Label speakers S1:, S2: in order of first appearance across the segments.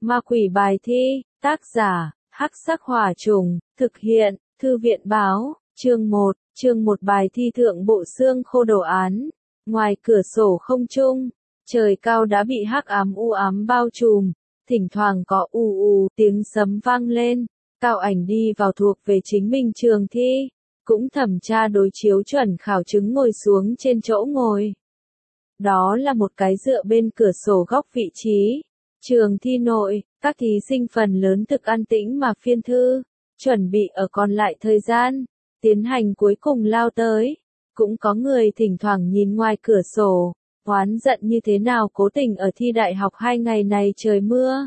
S1: Ma quỷ bài thi, tác giả, Hắc Sắc Hỏa Trùng, thực hiện, Thư viện báo, chương 1 bài thi thượng bộ xương khô đồ án. Ngoài cửa sổ không trung, trời cao đã bị hắc ám u ám bao trùm, thỉnh thoảng có ù tiếng sấm vang lên. Cao Ảnh đi vào thuộc về chính mình trường thi, cũng thẩm tra đối chiếu chuẩn khảo chứng ngồi xuống trên chỗ ngồi. Đó là một cái dựa bên cửa sổ góc vị trí. Trường thi nội, các thí sinh phần lớn thực an tĩnh mà phiên thư, chuẩn bị ở còn lại thời gian, tiến hành cuối cùng lao tới. Cũng có người thỉnh thoảng nhìn ngoài cửa sổ, oán giận như thế nào cố tình ở thi đại học 2 ngày này trời mưa.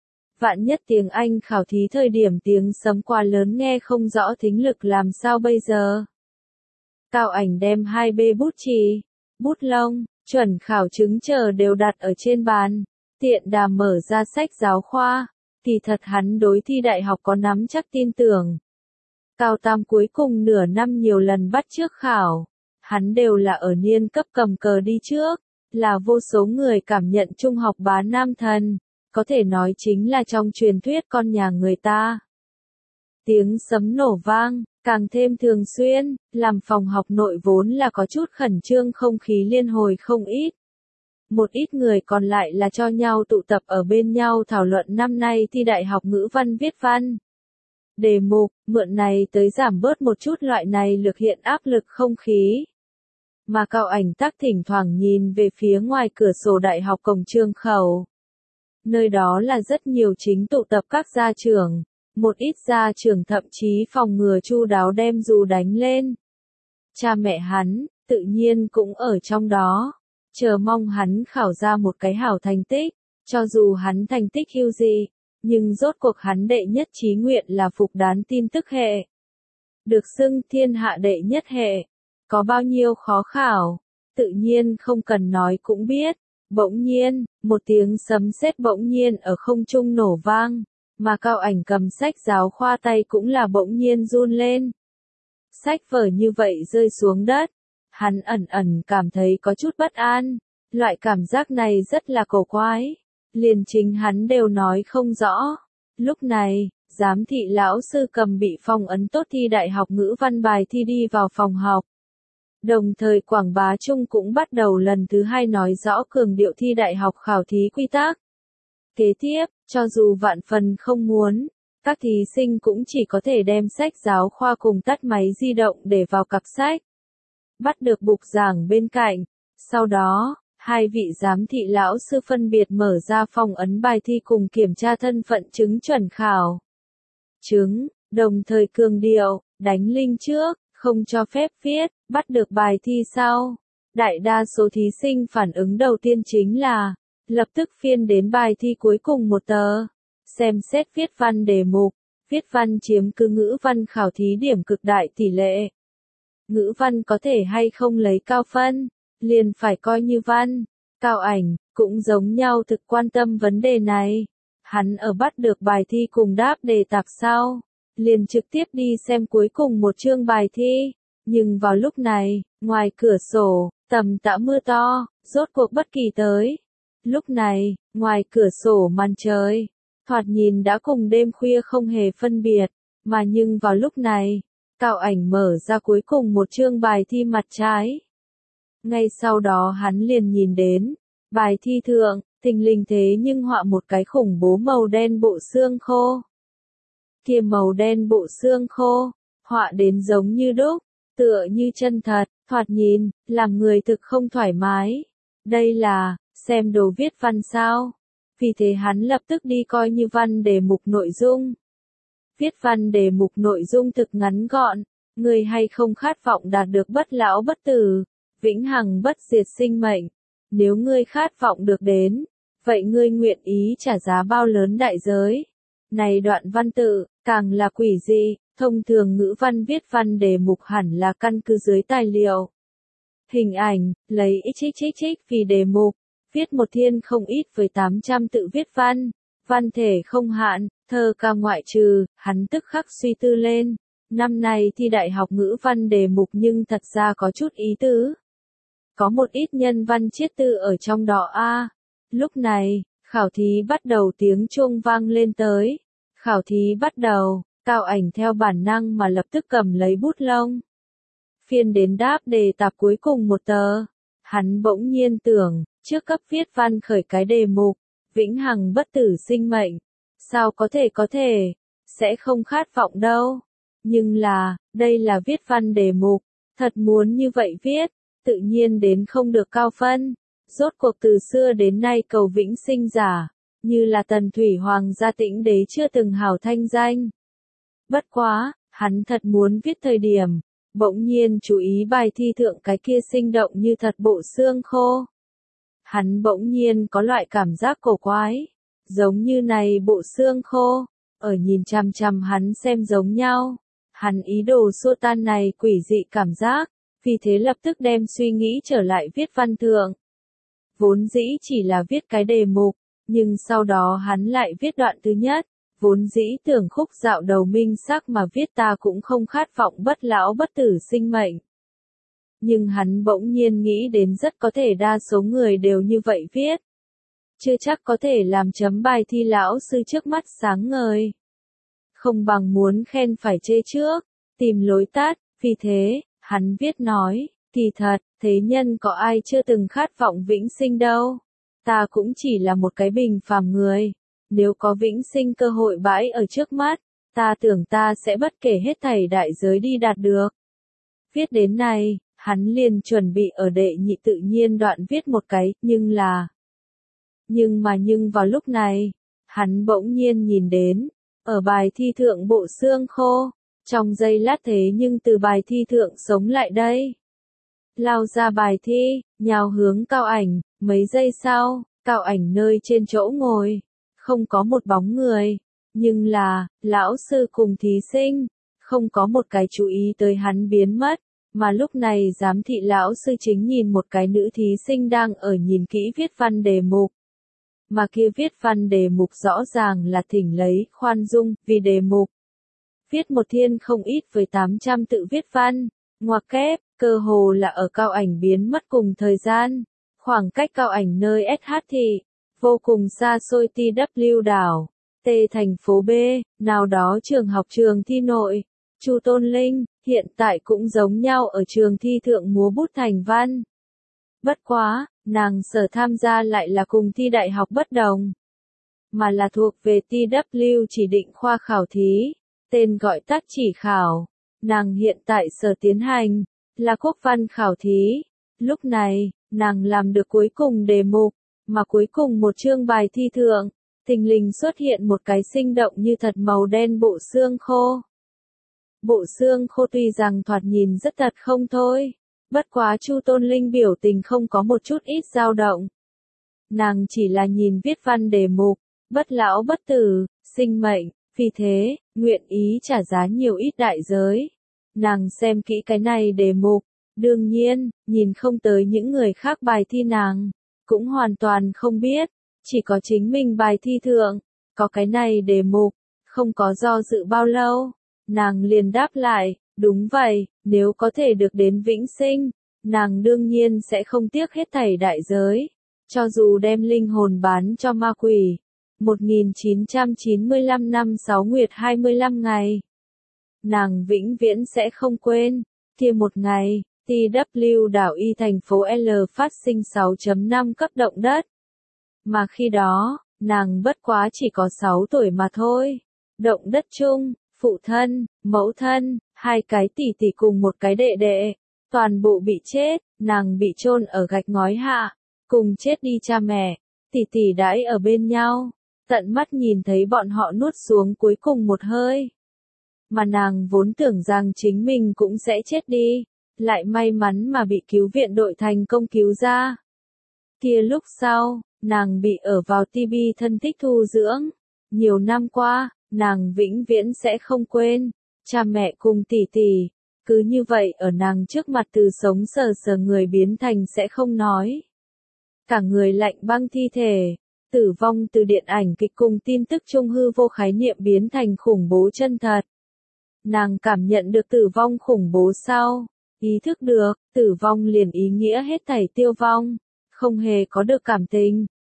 S1: Vạn nhất tiếng Anh khảo thí thời điểm tiếng sấm quá lớn nghe không rõ thính lực làm sao bây giờ. Cao Ảnh đem 2 bê bút chì, bút lông, chuẩn khảo chứng chờ đều đặt ở trên bàn, tiện đà mở ra sách giáo khoa, kỳ thật hắn đối thi đại học có nắm chắc tin tưởng. Cao tam cuối cùng nửa năm nhiều lần bắt trước khảo, hắn đều là ở niên cấp cầm cờ đi trước, là vô số người cảm nhận trung học bá nam thần, có thể nói chính là trong truyền thuyết con nhà người ta. Tiếng sấm nổ vang, càng thêm thường xuyên, làm phòng học nội vốn là có chút khẩn trương không khí liên hồi không ít. Một ít người còn lại là cho nhau tụ tập ở bên nhau thảo luận năm nay thi đại học ngữ văn viết văn. Đề mục, mượn này tới giảm bớt một chút loại này lực hiện áp lực không khí. Mà Cao Ảnh tắc thỉnh thoảng nhìn về phía ngoài cửa sổ đại học cổng trường khẩu. Nơi đó là rất nhiều chính tụ tập các gia trưởng, một ít gia trưởng thậm chí phòng ngừa chu đáo đem dù đánh lên. Cha mẹ hắn, tự nhiên cũng ở trong đó, chờ mong hắn khảo ra một cái hảo thành tích, cho dù hắn thành tích hưu gì, nhưng rốt cuộc hắn đệ nhất chí nguyện là phục đán tin tức hệ. Được xưng thiên hạ đệ nhất hệ, có bao nhiêu khó khảo, tự nhiên không cần nói cũng biết. Bỗng nhiên, một tiếng sấm sét bỗng nhiên ở không trung nổ vang, mà Cao Ảnh cầm sách giáo khoa tay cũng là bỗng nhiên run lên. Sách vở như vậy rơi xuống đất, hắn ẩn cảm thấy có chút bất an, loại cảm giác này rất là cổ quái, liền chính hắn đều nói không rõ. Lúc này, giám thị lão sư cầm bị phong ấn tốt thi đại học ngữ văn bài thi đi vào phòng học. Đồng thời quảng bá chung cũng bắt đầu lần thứ 2 nói rõ cường điệu thi đại học khảo thí quy tắc. Kế tiếp, cho dù vạn phần không muốn, các thí sinh cũng chỉ có thể đem sách giáo khoa cùng tắt máy di động để vào cặp sách. Bắt được bục giảng bên cạnh, sau đó, 2 vị giám thị lão sư phân biệt mở ra phòng ấn bài thi cùng kiểm tra thân phận chứng chuẩn khảo. Đồng thời cường điệu, đánh link trước, không cho phép viết, bắt được bài thi sau. Đại đa số thí sinh phản ứng đầu tiên chính là, lập tức phiên đến bài thi cuối cùng một tờ, xem xét viết văn đề mục, viết văn chiếm cứ ngữ văn khảo thí điểm cực đại tỷ lệ. Ngữ văn có thể hay không lấy cao phân, liền phải coi như văn. Cao Ảnh, cũng giống nhau thực quan tâm vấn đề này. Hắn ở bắt được bài thi cùng đáp đề tạp sau, liền trực tiếp đi xem cuối cùng một chương bài thi. Nhưng vào lúc này, ngoài cửa sổ, tầm tã mưa to, rốt cuộc bất kỳ tới. Lúc này, ngoài cửa sổ màn trời, thoạt nhìn đã cùng đêm khuya không hề phân biệt, mà nhưng vào lúc này, Cao Ảnh mở ra cuối cùng một chương bài thi mặt trái. Ngay sau đó hắn liền nhìn đến, bài thi thượng, thình lình thế nhưng họa một cái khủng bố màu đen bộ xương khô. Kia màu đen bộ xương khô, họa đến giống như đúc, tựa như chân thật, thoạt nhìn, làm người thực không thoải mái. Đây là, xem đồ viết văn sao. Vì thế hắn lập tức đi coi như văn đề mục nội dung. Viết văn đề mục nội dung thực ngắn gọn, người hay không khát vọng đạt được bất lão bất tử, vĩnh hằng bất diệt sinh mệnh. Nếu ngươi khát vọng được đến, vậy ngươi nguyện ý trả giá bao lớn đại giới. Này đoạn văn tự, càng là quỷ dị, thông thường ngữ văn viết văn đề mục hẳn là căn cứ dưới tài liệu. Hình ảnh, lấy xxxx vì đề mục, viết một thiên không ít với 800 tự viết văn, văn thể không hạn, thơ ca ngoại trừ, hắn tức khắc suy tư lên. Năm nay thi đại học ngữ văn đề mục nhưng thật ra có chút ý tứ. Có một ít nhân văn chiết tư ở trong đó a. Lúc này, Khảo thí bắt đầu, tiếng chuông vang lên tới. Khảo thí bắt đầu, Cao Ảnh theo bản năng mà lập tức cầm lấy bút lông. Phiên đến đáp đề tạp cuối cùng một tờ. Hắn bỗng nhiên tưởng, trước cấp viết văn khởi cái đề mục, vĩnh hằng bất tử sinh mệnh. Sao có thể, sẽ không khát vọng đâu. Nhưng là, đây là viết văn đề mục, thật muốn như vậy viết, tự nhiên đến không được cao phân. Rốt cuộc từ xưa đến nay cầu vĩnh sinh giả, như là Tần Thủy Hoàng gia Tĩnh Đế chưa từng hào thanh danh. Bất quá, hắn thật muốn viết thời điểm, bỗng nhiên chú ý bài thi thượng cái kia sinh động như thật bộ xương khô. Hắn bỗng nhiên có loại cảm giác cổ quái, giống như này bộ xương khô, ở nhìn chằm chằm hắn xem giống nhau. Hắn ý đồ xua tan này quỷ dị cảm giác, vì thế lập tức đem suy nghĩ trở lại viết văn thượng. Vốn dĩ chỉ là viết cái đề mục, nhưng sau đó hắn lại viết đoạn thứ nhất, vốn dĩ tưởng khúc dạo đầu minh sắc mà viết ta cũng không khát vọng bất lão bất tử sinh mệnh. Nhưng hắn bỗng nhiên nghĩ đến rất có thể đa số người đều như vậy viết. Chưa chắc có thể làm chấm bài thi lão sư trước mắt sáng ngời. Không bằng muốn khen phải chê trước, tìm lối tắt, vì thế, hắn viết nói, kỳ thật, thế nhân có ai chưa từng khát vọng vĩnh sinh đâu. Ta cũng chỉ là một cái bình phàm người, nếu có vĩnh sinh cơ hội bãi ở trước mắt, ta tưởng ta sẽ bất kể hết thảy đại giới đi đạt được. Viết đến này, hắn liền chuẩn bị ở đệ nhị tự nhiên đoạn viết một cái, nhưng vào lúc này, hắn bỗng nhiên nhìn đến, ở bài thi thượng bộ xương khô, trong giây lát thế nhưng từ bài thi thượng sống lại đây. Lao ra bài thi, nhào hướng Cao Ảnh, mấy giây sau, Cao Ảnh nơi trên chỗ ngồi, không có một bóng người, nhưng là, lão sư cùng thí sinh, không có một cái chú ý tới hắn biến mất, mà lúc này giám thị lão sư chính nhìn một cái nữ thí sinh đang ở nhìn kỹ viết văn đề mục. Mà kia viết văn đề mục rõ ràng là thỉnh lấy, khoan dung, vì đề mục. Viết một thiên không ít với 800 tự viết văn, ngoặc kép, cơ hồ là ở Cao Ảnh biến mất cùng thời gian. Khoảng cách Cao Ảnh nơi SH thị, vô cùng xa xôi TW đảo, T thành phố B, nào đó trường học trường thi nội. Chu Tôn Linh, hiện tại cũng giống nhau ở trường thi thượng múa bút thành văn. Bất quá, nàng sở tham gia lại là cùng thi đại học bất đồng, mà là thuộc về TW chỉ định khoa khảo thí, tên gọi tắt chỉ khảo. Nàng hiện tại sở tiến hành, là quốc văn khảo thí. Lúc này, nàng làm được cuối cùng đề mục, mà cuối cùng một chương bài thi thượng, thình lình xuất hiện một cái sinh động như thật màu đen bộ xương khô. Bộ xương khô tuy rằng thoạt nhìn rất thật không thôi, bất quá Chu Tôn Linh biểu tình không có một chút ít dao động. Nàng chỉ là nhìn viết văn đề mục, bất lão bất tử, sinh mệnh, vì thế, nguyện ý trả giá nhiều ít đại giới. Nàng xem kỹ cái này đề mục, đương nhiên, nhìn không tới những người khác bài thi nàng, cũng hoàn toàn không biết, chỉ có chính mình bài thi thượng, có cái này đề mục, không có do dự bao lâu, nàng liền đáp lại, đúng vậy, nếu có thể được đến vĩnh sinh, nàng đương nhiên sẽ không tiếc hết thảy đại giới, cho dù đem linh hồn bán cho ma quỷ. 1995 năm 6 nguyệt 25 ngày. Nàng vĩnh viễn sẽ không quên, kia một ngày, TW đảo Y thành phố L phát sinh 6.5 cấp động đất. Mà khi đó, nàng bất quá chỉ có 6 tuổi mà thôi. Động đất chung, phụ thân, mẫu thân, hai cái tỷ tỷ cùng một cái đệ đệ, toàn bộ bị chết, nàng bị chôn ở gạch ngói hạ, cùng chết đi cha mẹ, tỷ tỷ đãi ở bên nhau, tận mắt nhìn thấy bọn họ nuốt xuống cuối cùng một hơi. Mà nàng vốn tưởng rằng chính mình cũng sẽ chết đi, lại may mắn mà bị cứu viện đội thành công cứu ra. Kia lúc sau, nàng bị ở vào TB thân thích thu dưỡng. Nhiều năm qua, nàng vĩnh viễn sẽ không quên, cha mẹ cùng tỷ tỷ, cứ như vậy ở nàng trước mặt từ sống sờ sờ người biến thành sẽ không nói. Cả người lạnh băng thi thể, tử vong từ điện ảnh kịch cùng tin tức trung hư vô khái niệm biến thành khủng bố chân thật. Nàng cảm nhận được tử vong khủng bố sau, ý thức được, tử vong liền ý nghĩa hết thảy tiêu vong, không hề có được cảm tình,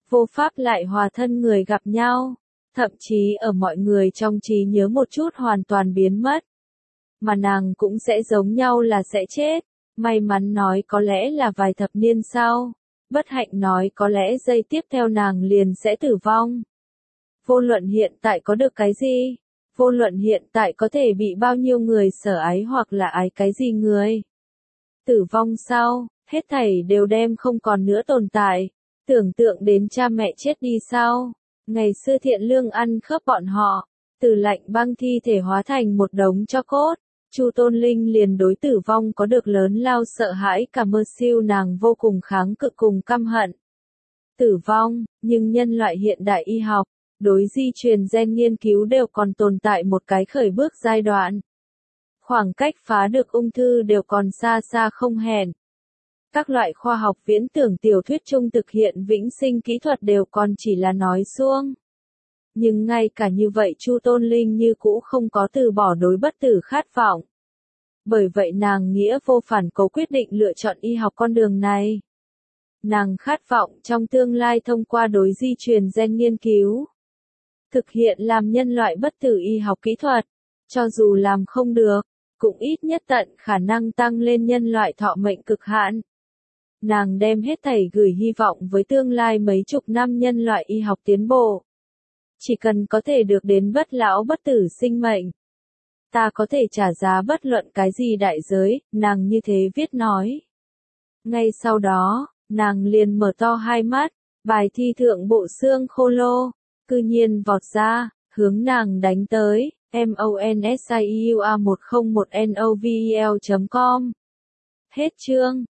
S1: vô pháp lại hòa thân người gặp nhau, thậm chí ở mọi người trong trí nhớ một chút hoàn toàn biến mất. Mà nàng cũng sẽ giống nhau là sẽ chết, may mắn nói có lẽ là vài thập niên sau, bất hạnh nói có lẽ giây tiếp theo nàng liền sẽ tử vong. Vô luận hiện tại có được cái gì, vô luận hiện tại có thể bị bao nhiêu người sở ái hoặc là ái cái gì người. Tử vong sau, hết thảy đều đem không còn nữa tồn tại. Tưởng tượng đến cha mẹ chết đi sau, ngày xưa thiện lương ăn khớp bọn họ, từ lạnh băng thi thể hóa thành một đống tro cốt, Chu Tôn Linh liền đối tử vong có được lớn lao sợ hãi cả mơ siêu nàng vô cùng kháng cự cùng căm hận. Tử vong, nhưng nhân loại hiện đại y học, đối di truyền gen nghiên cứu đều còn tồn tại một cái khởi bước giai đoạn. Khoảng cách phá được ung thư đều còn xa xa không hẹn. Các loại khoa học viễn tưởng tiểu thuyết chung thực hiện vĩnh sinh kỹ thuật đều còn chỉ là nói suông. Nhưng ngay cả như vậy Chu Tôn Linh như cũ không có từ bỏ đối bất tử khát vọng. Bởi vậy nàng nghĩa vô phản cố quyết định lựa chọn y học con đường này. Nàng khát vọng trong tương lai thông qua đối di truyền gen nghiên cứu, thực hiện làm nhân loại bất tử y học kỹ thuật, cho dù làm không được, cũng ít nhất tận khả năng tăng lên nhân loại thọ mệnh cực hạn. Nàng đem hết thảy gửi hy vọng với tương lai mấy chục năm nhân loại y học tiến bộ. Chỉ cần có thể được đến bất lão bất tử sinh mệnh, ta có thể trả giá bất luận cái gì đại giới, nàng như thế viết nói. Ngay sau đó, nàng liền mở to hai mắt, bài thi thượng bộ xương khô lô, cư nhiên vọt ra, hướng nàng đánh tới, monsiua101novel.com. Hết chương.